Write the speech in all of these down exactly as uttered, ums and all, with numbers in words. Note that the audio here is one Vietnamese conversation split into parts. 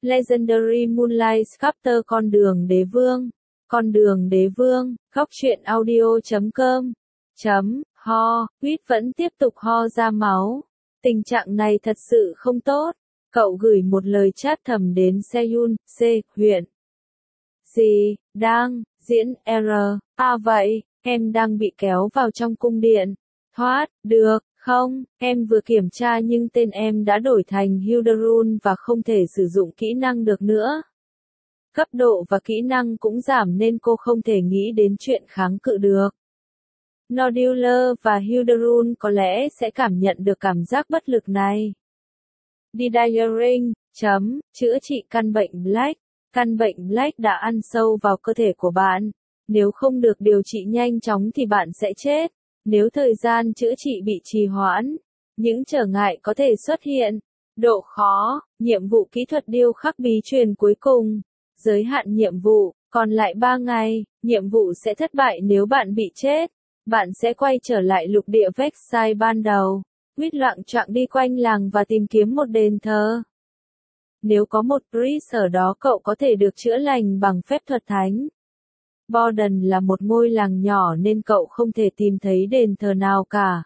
Legendary Moonlight Chapter Con đường đế vương. Con đường đế vương, góc truyện audio chấm com. Chấm, ho, Quýt vẫn tiếp tục ho ra máu. Tình trạng này thật sự không tốt. Cậu gửi một lời chat thầm đến Seoul, C, huyện. Gì, đang, diễn, R, à vậy, em đang bị kéo vào trong cung điện. Thoát, được, không, em vừa kiểm tra nhưng tên em đã đổi thành Hilderun và không thể sử dụng kỹ năng được nữa. Cấp độ và kỹ năng cũng giảm nên cô không thể nghĩ đến chuyện kháng cự được. Nodular và Hilderun có lẽ sẽ cảm nhận được cảm giác bất lực này. Didiering, chấm, chữa trị căn bệnh Black. Căn bệnh Black đã ăn sâu vào cơ thể của bạn. Nếu không được điều trị nhanh chóng thì bạn sẽ chết. Nếu thời gian chữa trị bị trì hoãn, những trở ngại có thể xuất hiện. Độ khó, nhiệm vụ kỹ thuật điêu khắc bí truyền cuối cùng. Giới hạn nhiệm vụ, còn lại ba ngày, nhiệm vụ sẽ thất bại nếu bạn bị chết. Bạn sẽ quay trở lại lục địa Vexai ban đầu. Quýt loạng choạng đi quanh làng và tìm kiếm một đền thờ. Nếu có một priest ở đó cậu có thể được chữa lành bằng phép thuật thánh. Borden là một ngôi làng nhỏ nên cậu không thể tìm thấy đền thờ nào cả.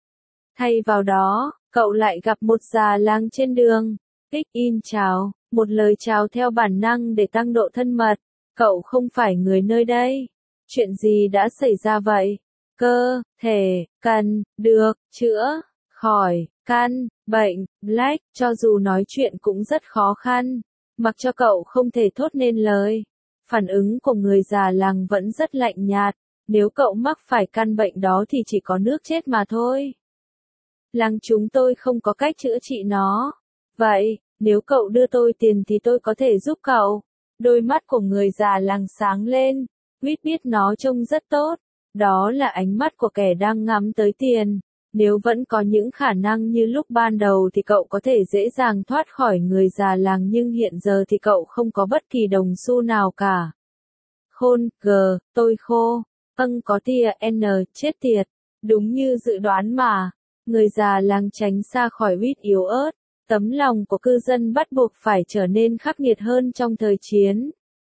Thay vào đó, cậu lại gặp một già làng trên đường. Kick-in chào, một lời chào theo bản năng để tăng độ thân mật. Cậu không phải người nơi đây. Chuyện gì đã xảy ra vậy? Cơ thể cần được chữa khỏi căn bệnh Black, cho dù nói chuyện cũng rất khó khăn. Mặc cho cậu không thể thốt nên lời. Phản ứng của người già làng vẫn rất lạnh nhạt. Nếu cậu mắc phải căn bệnh đó thì chỉ có nước chết mà thôi. Làng chúng tôi không có cách chữa trị nó. Vậy, nếu cậu đưa tôi tiền thì tôi có thể giúp cậu. Đôi mắt của người già làng sáng lên. Quýt biết nó trông rất tốt. Đó là ánh mắt của kẻ đang ngắm tới tiền. Nếu vẫn có những khả năng như lúc ban đầu thì cậu có thể dễ dàng thoát khỏi người già làng, nhưng hiện giờ thì cậu không có bất kỳ đồng xu nào cả. Khôn, g, tôi khô. Âng có tia, n, chết tiệt. Đúng như dự đoán mà. Người già làng tránh xa khỏi Quýt yếu ớt. Tấm lòng của cư dân bắt buộc phải trở nên khắc nghiệt hơn trong thời chiến.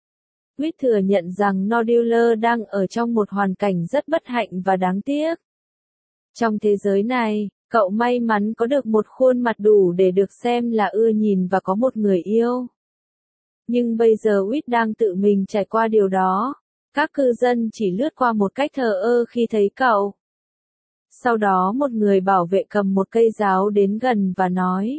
Quýt thừa nhận rằng Nodular đang ở trong một hoàn cảnh rất bất hạnh và đáng tiếc. Trong thế giới này, cậu may mắn có được một khuôn mặt đủ để được xem là ưa nhìn và có một người yêu. Nhưng bây giờ Quýt đang tự mình trải qua điều đó. Các cư dân chỉ lướt qua một cách thờ ơ khi thấy cậu. Sau đó một người bảo vệ cầm một cây giáo đến gần và nói.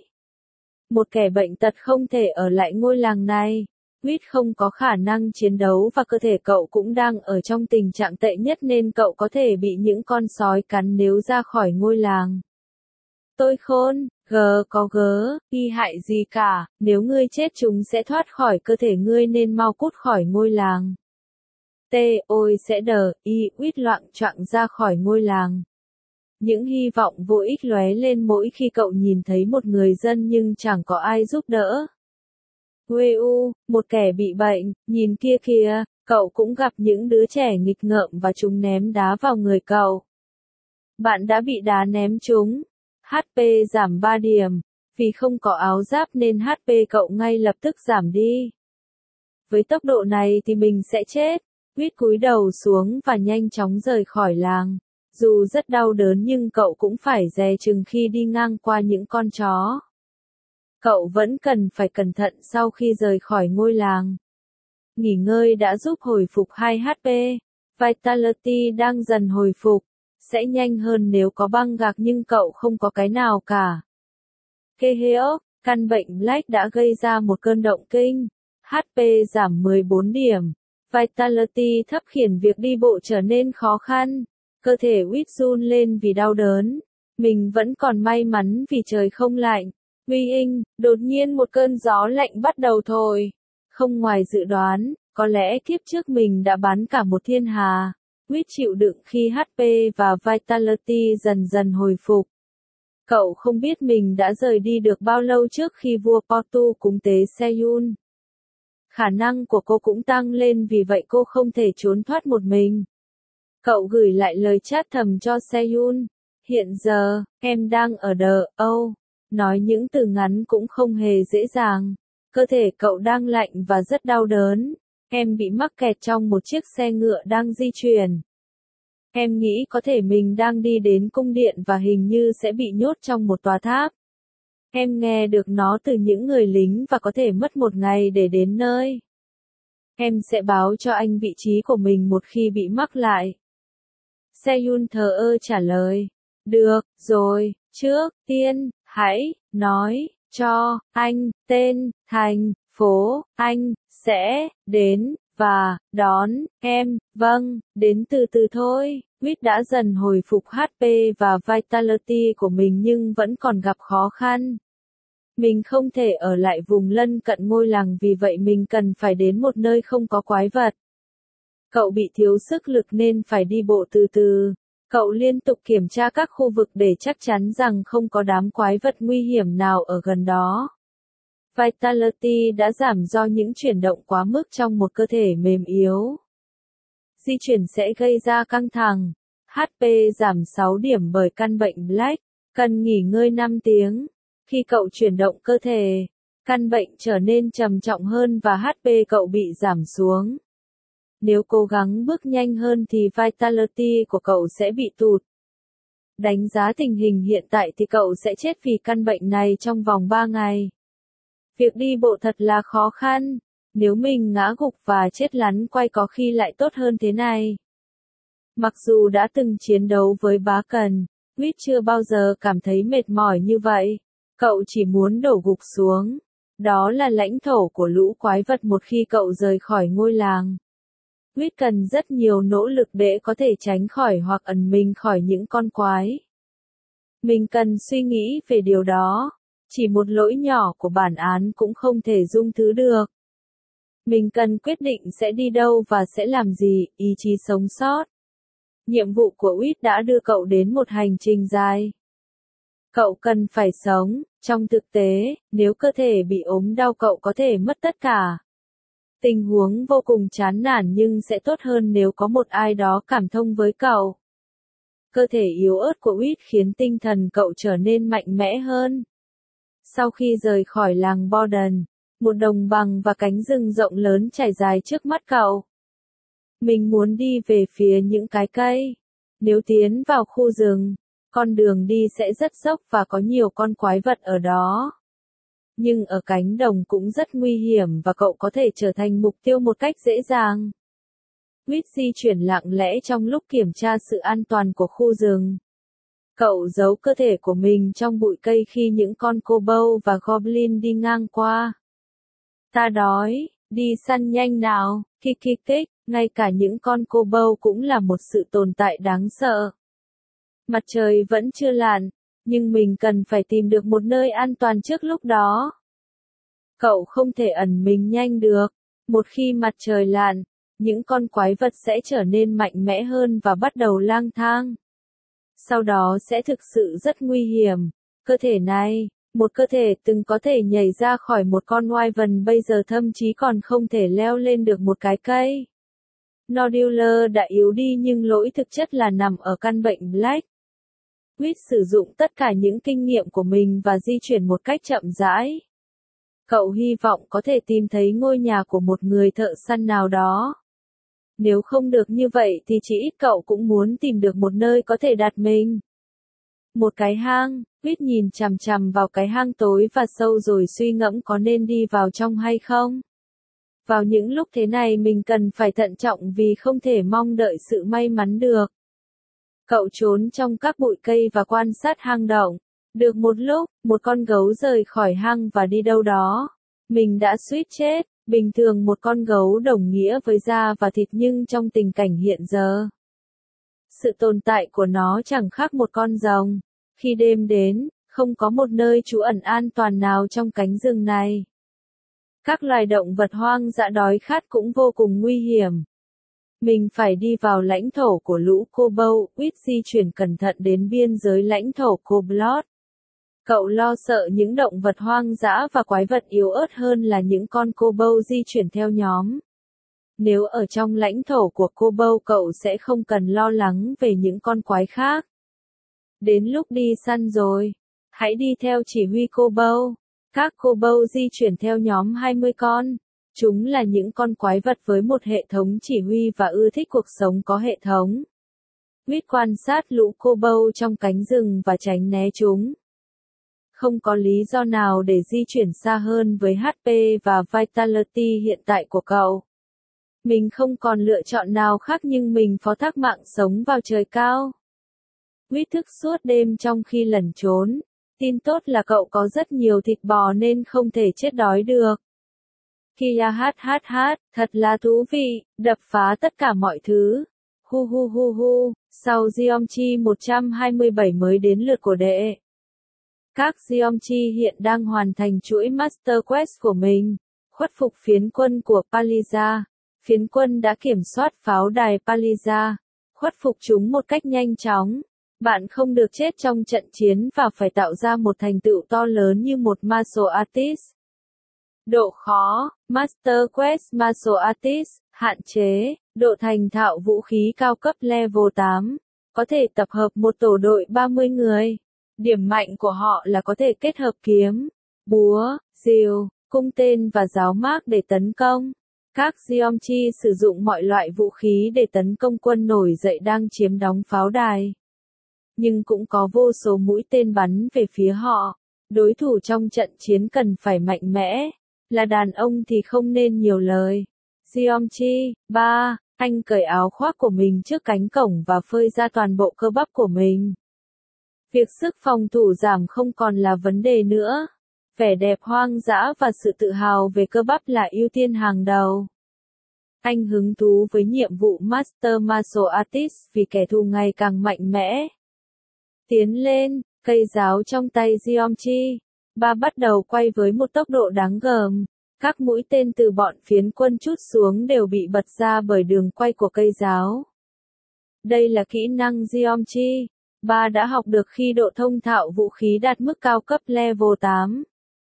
Một kẻ bệnh tật không thể ở lại ngôi làng này. Quýt không có khả năng chiến đấu và cơ thể cậu cũng đang ở trong tình trạng tệ nhất nên cậu có thể bị những con sói cắn nếu ra khỏi ngôi làng. Tôi khôn, g có gớ, y hại gì cả, nếu ngươi chết chúng sẽ thoát khỏi cơ thể ngươi nên mau cút khỏi ngôi làng. T ôi sẽ đờ, y Quýt loạng choạng ra khỏi ngôi làng. Những hy vọng vô ích lóe lên mỗi khi cậu nhìn thấy một người dân nhưng chẳng có ai giúp đỡ. Quê u, một kẻ bị bệnh, nhìn kia kìa, cậu cũng gặp những đứa trẻ nghịch ngợm và chúng ném đá vào người cậu. Bạn đã bị đá ném trúng. hát pê giảm ba điểm. Vì không có áo giáp nên hát pê cậu ngay lập tức giảm đi. Với tốc độ này thì mình sẽ chết. Quýt cúi đầu xuống và nhanh chóng rời khỏi làng. Dù rất đau đớn nhưng cậu cũng phải dè chừng khi đi ngang qua những con chó. Cậu vẫn cần phải cẩn thận sau khi rời khỏi ngôi làng. Nghỉ ngơi đã giúp hồi phục hai hát pê. Vitality đang dần hồi phục. Sẽ nhanh hơn nếu có băng gạc nhưng cậu không có cái nào cả. Keheok, căn bệnh Black đã gây ra một cơn động kinh. hát pê giảm mười bốn điểm. Vitality thấp khiến việc đi bộ trở nên khó khăn. Cơ thể Quýt run lên vì đau đớn. Mình vẫn còn may mắn vì trời không lạnh. Uy inh, đột nhiên một cơn gió lạnh bắt đầu thổi. Không ngoài dự đoán, có lẽ kiếp trước mình đã bắn cả một thiên hà. Quýt chịu đựng khi hát pê và Vitality dần dần hồi phục. Cậu không biết mình đã rời đi được bao lâu trước khi vua Portu cúng tế Seoul. Khả năng của cô cũng tăng lên vì vậy cô không thể trốn thoát một mình. Cậu gửi lại lời chat thầm cho Seoul. Hiện giờ, em đang ở đờ, Âu. Nói những từ ngắn cũng không hề dễ dàng. Cơ thể cậu đang lạnh và rất đau đớn. Em bị mắc kẹt trong một chiếc xe ngựa đang di chuyển. Em nghĩ có thể mình đang đi đến cung điện và hình như sẽ bị nhốt trong một tòa tháp. Em nghe được nó từ những người lính và có thể mất một ngày để đến nơi. Em sẽ báo cho anh vị trí của mình một khi bị mắc lại. Seyun thờ ơ trả lời. Được, rồi, trước tiên, hãy nói cho anh tên, thành phố anh sẽ đến và đón em. Vâng, đến từ từ thôi. Wit đã dần hồi phục hát pê và Vitality của mình nhưng vẫn còn gặp khó khăn. Mình không thể ở lại vùng lân cận ngôi làng vì vậy mình cần phải đến một nơi không có quái vật. Cậu bị thiếu sức lực nên phải đi bộ từ từ. Cậu liên tục kiểm tra các khu vực để chắc chắn rằng không có đám quái vật nguy hiểm nào ở gần đó. Vitality đã giảm do những chuyển động quá mức trong một cơ thể mềm yếu. Di chuyển sẽ gây ra căng thẳng. hát pê giảm sáu điểm bởi căn bệnh Black. Cần nghỉ ngơi năm tiếng. Khi cậu chuyển động cơ thể, căn bệnh trở nên trầm trọng hơn và hát pê cậu bị giảm xuống. Nếu cố gắng bước nhanh hơn thì Vitality của cậu sẽ bị tụt. Đánh giá tình hình hiện tại thì cậu sẽ chết vì căn bệnh này trong vòng ba ngày. Việc đi bộ thật là khó khăn. Nếu mình ngã gục và chết lăn quay có khi lại tốt hơn thế này. Mặc dù đã từng chiến đấu với bá cần, Wit chưa bao giờ cảm thấy mệt mỏi như vậy. Cậu chỉ muốn đổ gục xuống. Đó là lãnh thổ của lũ quái vật một khi cậu rời khỏi ngôi làng. Wit cần rất nhiều nỗ lực để có thể tránh khỏi hoặc ẩn mình khỏi những con quái. Mình cần suy nghĩ về điều đó. Chỉ một lỗi nhỏ của bản án cũng không thể dung thứ được. Mình cần quyết định sẽ đi đâu và sẽ làm gì, ý chí sống sót. Nhiệm vụ của Wit đã đưa cậu đến một hành trình dài. Cậu cần phải sống. Trong thực tế, nếu cơ thể bị ốm đau cậu có thể mất tất cả. Tình huống vô cùng chán nản nhưng sẽ tốt hơn nếu có một ai đó cảm thông với cậu. Cơ thể yếu ớt của Wit khiến tinh thần cậu trở nên mạnh mẽ hơn. Sau khi rời khỏi làng Borden, một đồng bằng và cánh rừng rộng lớn trải dài trước mắt cậu. Mình muốn đi về phía những cái cây. Nếu tiến vào khu rừng, con đường đi sẽ rất dốc và có nhiều con quái vật ở đó. Nhưng ở cánh đồng cũng rất nguy hiểm và cậu có thể trở thành mục tiêu một cách dễ dàng. Wit di chuyển lặng lẽ trong lúc kiểm tra sự an toàn của khu rừng. Cậu giấu cơ thể của mình trong bụi cây khi những con kobold và goblin đi ngang qua. Ta đói, đi săn nhanh nào, kích kích kích, ngay cả những con kobold cũng là một sự tồn tại đáng sợ. Mặt trời vẫn chưa lặn, nhưng mình cần phải tìm được một nơi an toàn trước lúc đó. Cậu không thể ẩn mình nhanh được. Một khi mặt trời lặn, những con quái vật sẽ trở nên mạnh mẽ hơn và bắt đầu lang thang. Sau đó sẽ thực sự rất nguy hiểm. Cơ thể này, một cơ thể từng có thể nhảy ra khỏi một con wyvern bây giờ thậm chí còn không thể leo lên được một cái cây. Nodular đã yếu đi nhưng lỗi thực chất là nằm ở căn bệnh Black. Wit sử dụng tất cả những kinh nghiệm của mình và di chuyển một cách chậm rãi. Cậu hy vọng có thể tìm thấy ngôi nhà của một người thợ săn nào đó. Nếu không được như vậy thì chỉ ít cậu cũng muốn tìm được một nơi có thể đặt mình. Một cái hang, Wit nhìn chằm chằm vào cái hang tối và sâu rồi suy ngẫm có nên đi vào trong hay không. Vào những lúc thế này mình cần phải thận trọng vì không thể mong đợi sự may mắn được. Cậu trốn trong các bụi cây và quan sát hang động. Được một lúc, một con gấu rời khỏi hang và đi đâu đó. Mình đã suýt chết. Bình thường một con gấu đồng nghĩa với da và thịt nhưng trong tình cảnh hiện giờ, sự tồn tại của nó chẳng khác một con rồng. Khi đêm đến, không có một nơi trú ẩn an toàn nào trong cánh rừng này. Các loài động vật hoang dã đói khát cũng vô cùng nguy hiểm. Mình phải đi vào lãnh thổ của lũ kobold. Wit di chuyển cẩn thận đến biên giới lãnh thổ Koblot. Cậu lo sợ những động vật hoang dã và quái vật yếu ớt hơn là những con kobold di chuyển theo nhóm. Nếu ở trong lãnh thổ của kobold cậu sẽ không cần lo lắng về những con quái khác. Đến lúc đi săn rồi. Hãy đi theo chỉ huy kobold. Các Kobold di chuyển theo nhóm hai mươi con. Chúng là những con quái vật với một hệ thống chỉ huy và ưa thích cuộc sống có hệ thống. Quýt quan sát lũ Kobold trong cánh rừng và tránh né chúng. Không có lý do nào để di chuyển xa hơn với hát pê và Vitality hiện tại của cậu. Mình không còn lựa chọn nào khác nhưng mình phó thác mạng sống vào trời cao. Quýt thức suốt đêm trong khi lẩn trốn. Tin tốt là cậu có rất nhiều thịt bò nên không thể chết đói được. Kia hát hát hát, thật là thú vị, đập phá tất cả mọi thứ. Hu hu hu hu, sau Geometry một trăm hai mươi bảy mới đến lượt của đệ. Các Geometry hiện đang hoàn thành chuỗi Master Quest của mình. Khuất phục phiến quân của Paliza. Phiến quân đã kiểm soát pháo đài Paliza. Khuất phục chúng một cách nhanh chóng. Bạn không được chết trong trận chiến và phải tạo ra một thành tựu to lớn như một martial artist. Độ khó, Master Quest Martial Artist, hạn chế, độ thành thạo vũ khí cao cấp level tám. Có thể tập hợp một tổ đội ba mươi người. Điểm mạnh của họ là có thể kết hợp kiếm, búa, rìu, cung tên và giáo mác để tấn công. Các Geometry sử dụng mọi loại vũ khí để tấn công quân nổi dậy đang chiếm đóng pháo đài. Nhưng cũng có vô số mũi tên bắn về phía họ. Đối thủ trong trận chiến cần phải mạnh mẽ. Là đàn ông thì không nên nhiều lời. Geometry ba. Anh cởi áo khoác của mình trước cánh cổng và phơi ra toàn bộ cơ bắp của mình. Việc sức phòng thủ giảm không còn là vấn đề nữa. Vẻ đẹp hoang dã và sự tự hào về cơ bắp là ưu tiên hàng đầu. Anh hứng thú với nhiệm vụ Master Martial Artist vì kẻ thù ngày càng mạnh mẽ. Tiến lên, cây giáo trong tay Geometry ba bắt đầu quay với một tốc độ đáng gờm. Các mũi tên từ bọn phiến quân trút xuống đều bị bật ra bởi đường quay của cây giáo. Đây là kỹ năng Geometry ba đã học được khi độ thông thạo vũ khí đạt mức cao cấp level tám.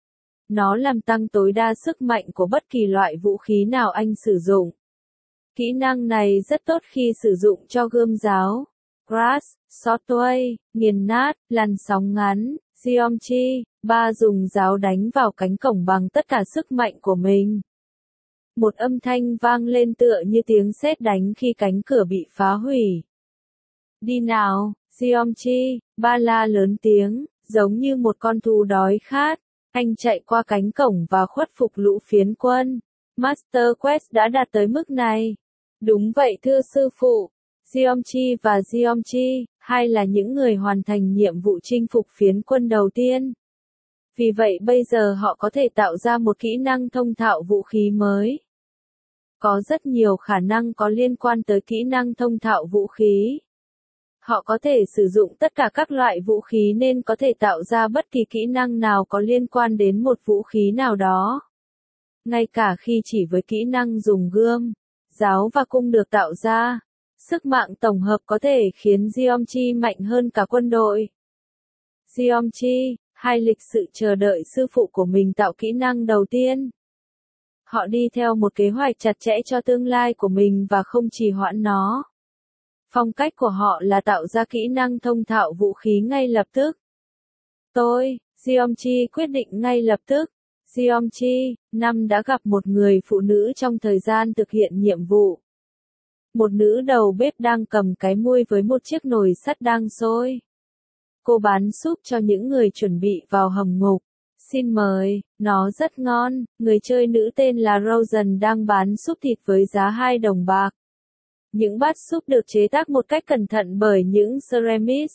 Nó làm tăng tối đa sức mạnh của bất kỳ loại vũ khí nào anh sử dụng. Kỹ năng này rất tốt khi sử dụng cho gươm giáo, crash, shotway, nghiền nát, làn sóng ngắn. Geometry ba dùng giáo đánh vào cánh cổng bằng tất cả sức mạnh của mình. Một âm thanh vang lên tựa như tiếng sét đánh khi cánh cửa bị phá hủy. Đi nào, Geometry ba la lớn tiếng, giống như một con thú đói khát. Anh chạy qua cánh cổng và khuất phục lũ phiến quân. Master Quest đã đạt tới mức này. Đúng vậy thưa sư phụ. Geometry và Geometry hai là những người hoàn thành nhiệm vụ chinh phục phiến quân đầu tiên. Vì vậy bây giờ họ có thể tạo ra một kỹ năng thông thạo vũ khí mới. Có rất nhiều khả năng có liên quan tới kỹ năng thông thạo vũ khí. Họ có thể sử dụng tất cả các loại vũ khí nên có thể tạo ra bất kỳ kỹ năng nào có liên quan đến một vũ khí nào đó. Ngay cả khi chỉ với kỹ năng dùng gươm, giáo và cung được tạo ra, sức mạnh tổng hợp có thể khiến Geometry mạnh hơn cả quân đội. Geometry hai lịch sự chờ đợi sư phụ của mình tạo kỹ năng đầu tiên. Họ đi theo một kế hoạch chặt chẽ cho tương lai của mình và không trì hoãn nó. Phong cách của họ là tạo ra kỹ năng thông thạo vũ khí ngay lập tức. Tôi, Geometry quyết định ngay lập tức. Geometry năm đã gặp một người phụ nữ trong thời gian thực hiện nhiệm vụ. Một nữ đầu bếp đang cầm cái muôi với một chiếc nồi sắt đang sôi. Cô bán súp cho những người chuẩn bị vào hầm ngục. Xin mời, nó rất ngon. Người chơi nữ tên là Rosen đang bán súp thịt với giá hai đồng bạc. Những bát súp được chế tác một cách cẩn thận bởi những ceramist.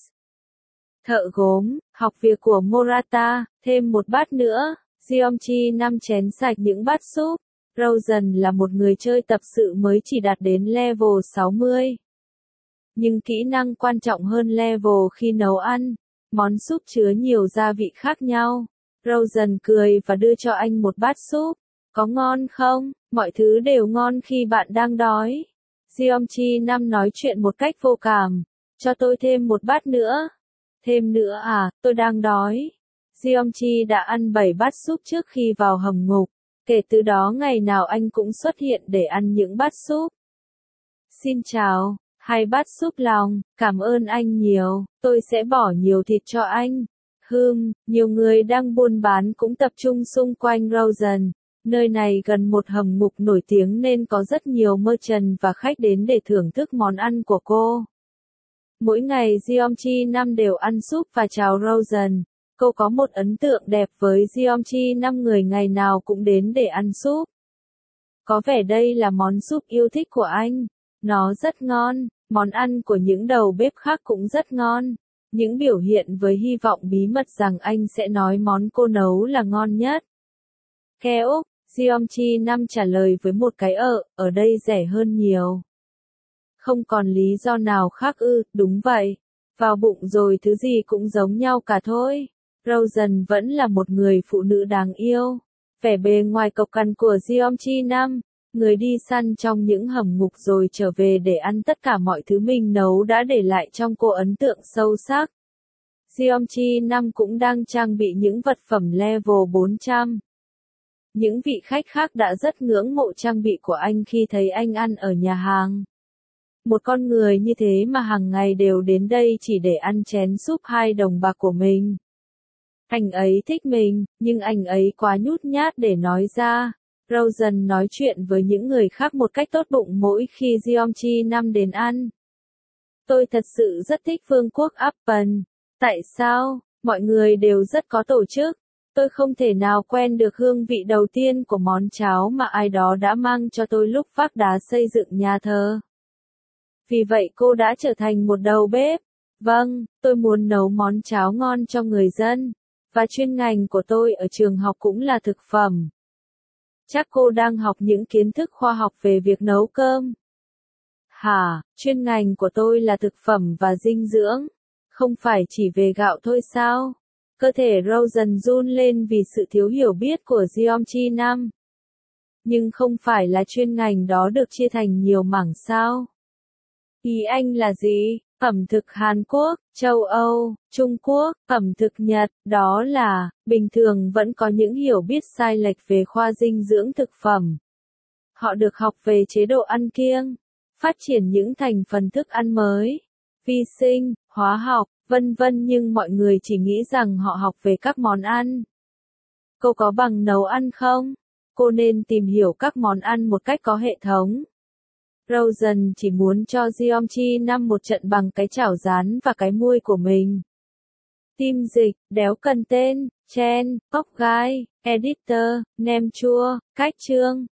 Thợ gốm, học việc của Morata, thêm một bát nữa. Geometry năm chén sạch những bát súp. Rosen là một người chơi tập sự mới chỉ đạt đến level sáu mươi. Nhưng kỹ năng quan trọng hơn level khi nấu ăn. Món súp chứa nhiều gia vị khác nhau. Rosen cười và đưa cho anh một bát súp. Có ngon không? Mọi thứ đều ngon khi bạn đang đói. Geometry năm nói chuyện một cách vô cảm. Cho tôi thêm một bát nữa. Thêm nữa à, tôi đang đói. Geometry đã ăn bảy bát súp trước khi vào hầm ngục. Kể từ đó ngày nào anh cũng xuất hiện để ăn những bát súp. Xin chào, hai bát súp lòng, cảm ơn anh nhiều, tôi sẽ bỏ nhiều thịt cho anh. Hừm, nhiều người đang buôn bán cũng tập trung xung quanh Rosen. Nơi này gần một hầm ngục nổi tiếng nên có rất nhiều merchant và khách đến để thưởng thức món ăn của cô. Mỗi ngày Jeongchi Nam đều ăn súp và cháo Rosen. Cô có một ấn tượng đẹp với Jeongchi Nam, người ngày nào cũng đến để ăn súp. Có vẻ đây là món súp yêu thích của anh. Nó rất ngon, món ăn của những đầu bếp khác cũng rất ngon. Những biểu hiện với hy vọng bí mật rằng anh sẽ nói món cô nấu là ngon nhất. Keo, Jeongchi Nam trả lời với một cái ờ, ở đây rẻ hơn nhiều. Không còn lý do nào khác ư, đúng vậy. Vào bụng rồi thứ gì cũng giống nhau cả thôi. Rosen vẫn là một người phụ nữ đáng yêu. Vẻ bề ngoài cộc cằn của Jeongchi Nam, người đi săn trong những hầm ngục rồi trở về để ăn tất cả mọi thứ mình nấu đã để lại trong cô ấn tượng sâu sắc. Jeongchi Nam cũng đang trang bị những vật phẩm level bốn trăm. Những vị khách khác đã rất ngưỡng mộ trang bị của anh khi thấy anh ăn ở nhà hàng. Một con người như thế mà hàng ngày đều đến đây chỉ để ăn chén súp hai đồng bạc của mình. Anh ấy thích mình, nhưng anh ấy quá nhút nhát để nói ra. Rosen nói chuyện với những người khác một cách tốt bụng mỗi khi Jeongchi Nam đến ăn. Tôi thật sự rất thích vương quốc Appen. Tại sao? Mọi người đều rất có tổ chức. Tôi không thể nào quen được hương vị đầu tiên của món cháo mà ai đó đã mang cho tôi lúc vác đá xây dựng nhà thờ. Vì vậy cô đã trở thành một đầu bếp. Vâng, tôi muốn nấu món cháo ngon cho người dân. Và chuyên ngành của tôi ở trường học cũng là thực phẩm. Chắc cô đang học những kiến thức khoa học về việc nấu cơm. Hả, chuyên ngành của tôi là thực phẩm và dinh dưỡng. Không phải chỉ về gạo thôi sao? Cơ thể Rosen run lên vì sự thiếu hiểu biết của Jeongchi Nam. Nhưng không phải là chuyên ngành đó được chia thành nhiều mảng sao? Ý anh là gì? Ẩm thực Hàn Quốc, châu Âu, Trung Quốc, ẩm thực Nhật, đó là, bình thường vẫn có những hiểu biết sai lệch về khoa dinh dưỡng thực phẩm. Họ được học về chế độ ăn kiêng, phát triển những thành phần thức ăn mới, vi sinh, hóa học, vân vân, nhưng mọi người chỉ nghĩ rằng họ học về các món ăn. Cô có bằng nấu ăn không? Cô nên tìm hiểu các món ăn một cách có hệ thống. Rosen chỉ muốn cho Jeongchi Nam một trận bằng cái chảo rán và cái muôi của mình. Tim dịch, đéo cần tên, chen, cóc gai, editor, nem chua, cách chương.